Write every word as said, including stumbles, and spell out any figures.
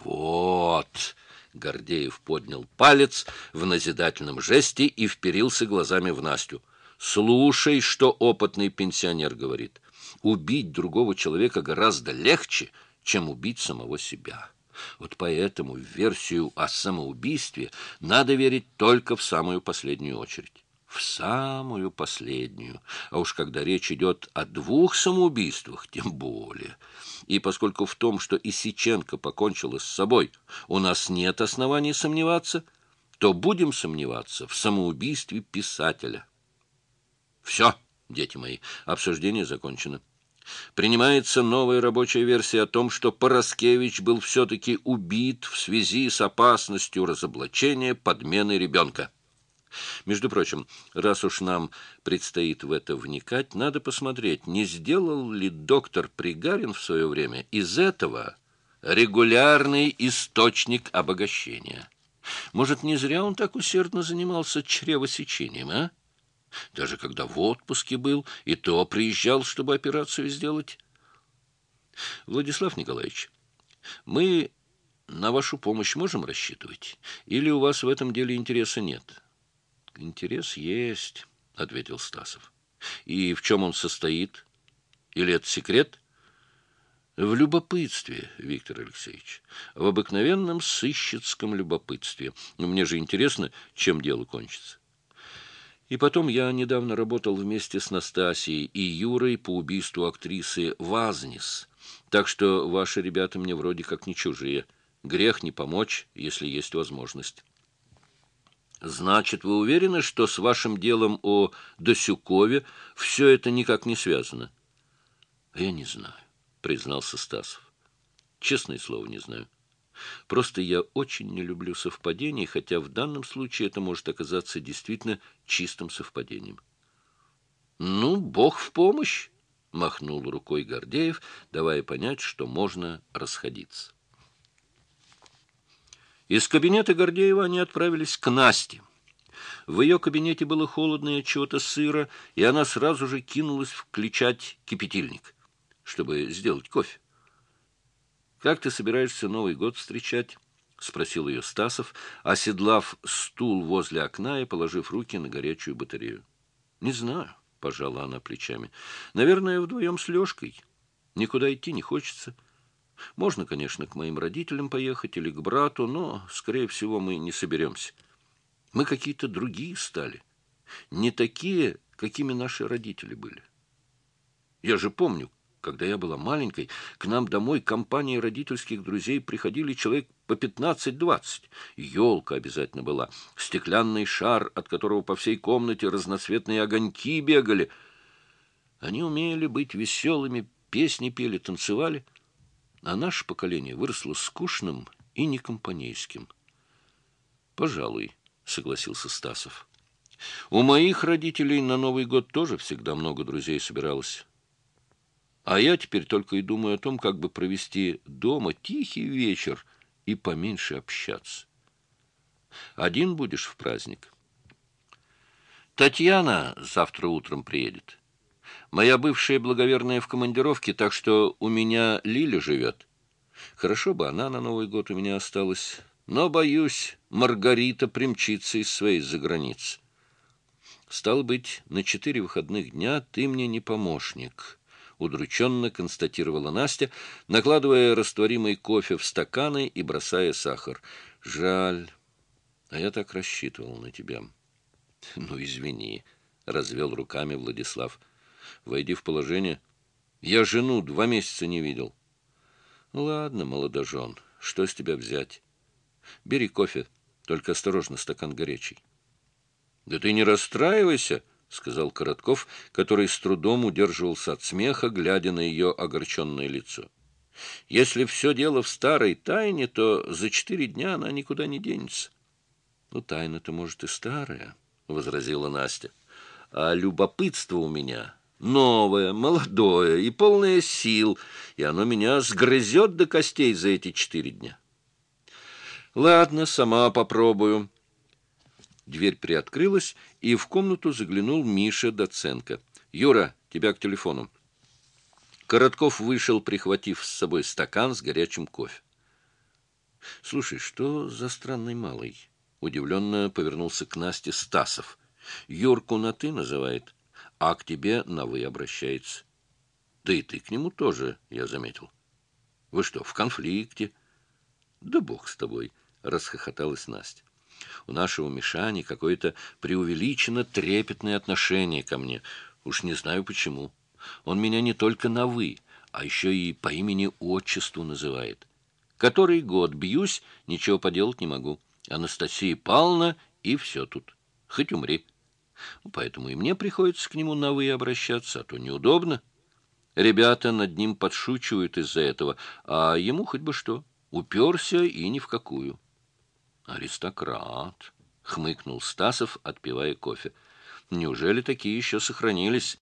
Вот! Гордеев поднял палец в назидательном жесте и вперился глазами в Настю. Слушай, что опытный пенсионер говорит. Убить другого человека гораздо легче, чем убить самого себя. Вот поэтому в версию о самоубийстве надо верить только в самую последнюю очередь. В самую последнюю. А уж когда речь идет о двух самоубийствах, тем более. И поскольку в том, что Исиченко покончила с собой, у нас нет оснований сомневаться, то будем сомневаться в самоубийстве писателя. Все, дети мои, обсуждение закончено. Принимается новая рабочая версия о том, что Пороскевич был все-таки убит в связи с опасностью разоблачения подмены ребенка. Между прочим, раз уж нам предстоит в это вникать, надо посмотреть, не сделал ли доктор Пригарин в свое время из этого регулярный источник обогащения. Может, не зря он так усердно занимался чревосечением, а? Даже когда в отпуске был, и то приезжал, чтобы операцию сделать. Владислав Николаевич, мы на вашу помощь можем рассчитывать? Или у вас в этом деле интереса нет? Интерес есть, ответил Стасов. И в чем он состоит? Или это секрет? В любопытстве, Виктор Алексеевич, в обыкновенном сыщицком любопытстве. Но мне же интересно, чем дело кончится. И потом я недавно работал вместе с Настасьей и Юрой по убийству актрисы Вазнис. Так что ваши ребята мне вроде как не чужие. Грех не помочь, если есть возможность. Значит, вы уверены, что с вашим делом о Досюкове все это никак не связано? Я не знаю, признался Стасов. Честное слово, не знаю. Просто я очень не люблю совпадений, хотя в данном случае это может оказаться действительно чистым совпадением. «Ну, Бог в помощь!» — махнул рукой Гордеев, давая понять, что можно расходиться. Из кабинета Гордеева они отправились к Насте. В ее кабинете было холодно и от чего-то сыро, и она сразу же кинулась включать кипятильник, чтобы сделать кофе. «Как ты собираешься Новый год встречать?» — спросил ее Стасов, оседлав стул возле окна и положив руки на горячую батарею. «Не знаю», — пожала она плечами. «Наверное, вдвоем с Лешкой. Никуда идти не хочется. Можно, конечно, к моим родителям поехать или к брату, но, скорее всего, мы не соберемся. Мы какие-то другие стали. Не такие, какими наши родители были. Я же помню, когда я была маленькой, к нам домой компании родительских друзей приходили человек по пятнадцать-двадцать. Елка обязательно была, стеклянный шар, от которого по всей комнате разноцветные огоньки бегали. Они умели быть веселыми, песни пели, танцевали. А наше поколение выросло скучным и некомпанейским. «Пожалуй», — согласился Стасов. «У моих родителей на Новый год тоже всегда много друзей собиралось. А я теперь только и думаю о том, как бы провести дома тихий вечер и поменьше общаться. Один будешь в праздник?» «Татьяна завтра утром приедет. Моя бывшая благоверная в командировке, так что у меня Лиля живет. Хорошо бы она на Новый год у меня осталась, но, боюсь, Маргарита примчится из своей заграницы. Стало быть, на четыре выходных дня ты мне не помощник», — удрученно констатировала Настя, накладывая растворимый кофе в стаканы и бросая сахар. «Жаль, а я так рассчитывал на тебя». «Ну, извини», — развел руками Владислав. «Войди в положение. Я жену два месяца не видел». «Ладно, молодожен, что с тебя взять? Бери кофе, только осторожно, стакан горячий». «Да ты не расстраивайся», — сказал Коротков, который с трудом удерживался от смеха, глядя на ее огорченное лицо. «Если все дело в старой тайне, то за четыре дня она никуда не денется». «Ну, тайна-то, может, и старая», — возразила Настя. «А любопытство у меня новое, молодое и полное сил, и оно меня сгрызет до костей за эти четыре дня». «Ладно, сама попробую». Дверь приоткрылась, и в комнату заглянул Миша Доценко. «Юра, тебя к телефону». Коротков вышел, прихватив с собой стакан с горячим кофе. Слушай, что за странный малый? Удивленно повернулся к Насте Стасов. Юрку на «ты» называет, а к тебе на «вы» обращается. Да и ты к нему тоже, я заметил. Вы что, в конфликте? Да бог с тобой, расхохоталась Настя. У нашего Мишани какое-то преувеличенно трепетное отношение ко мне. Уж не знаю почему. Он меня не только на «вы», а еще и по имени-отчеству называет. Который год бьюсь, ничего поделать не могу. Анастасия Павловна, и все тут. Хоть умри. Поэтому и мне приходится к нему на «вы» обращаться, а то неудобно. Ребята над ним подшучивают из-за этого, а ему хоть бы что. Уперся и ни в какую. «Аристократ», — хмыкнул Стасов, отпивая кофе. «Неужели такие еще сохранились?»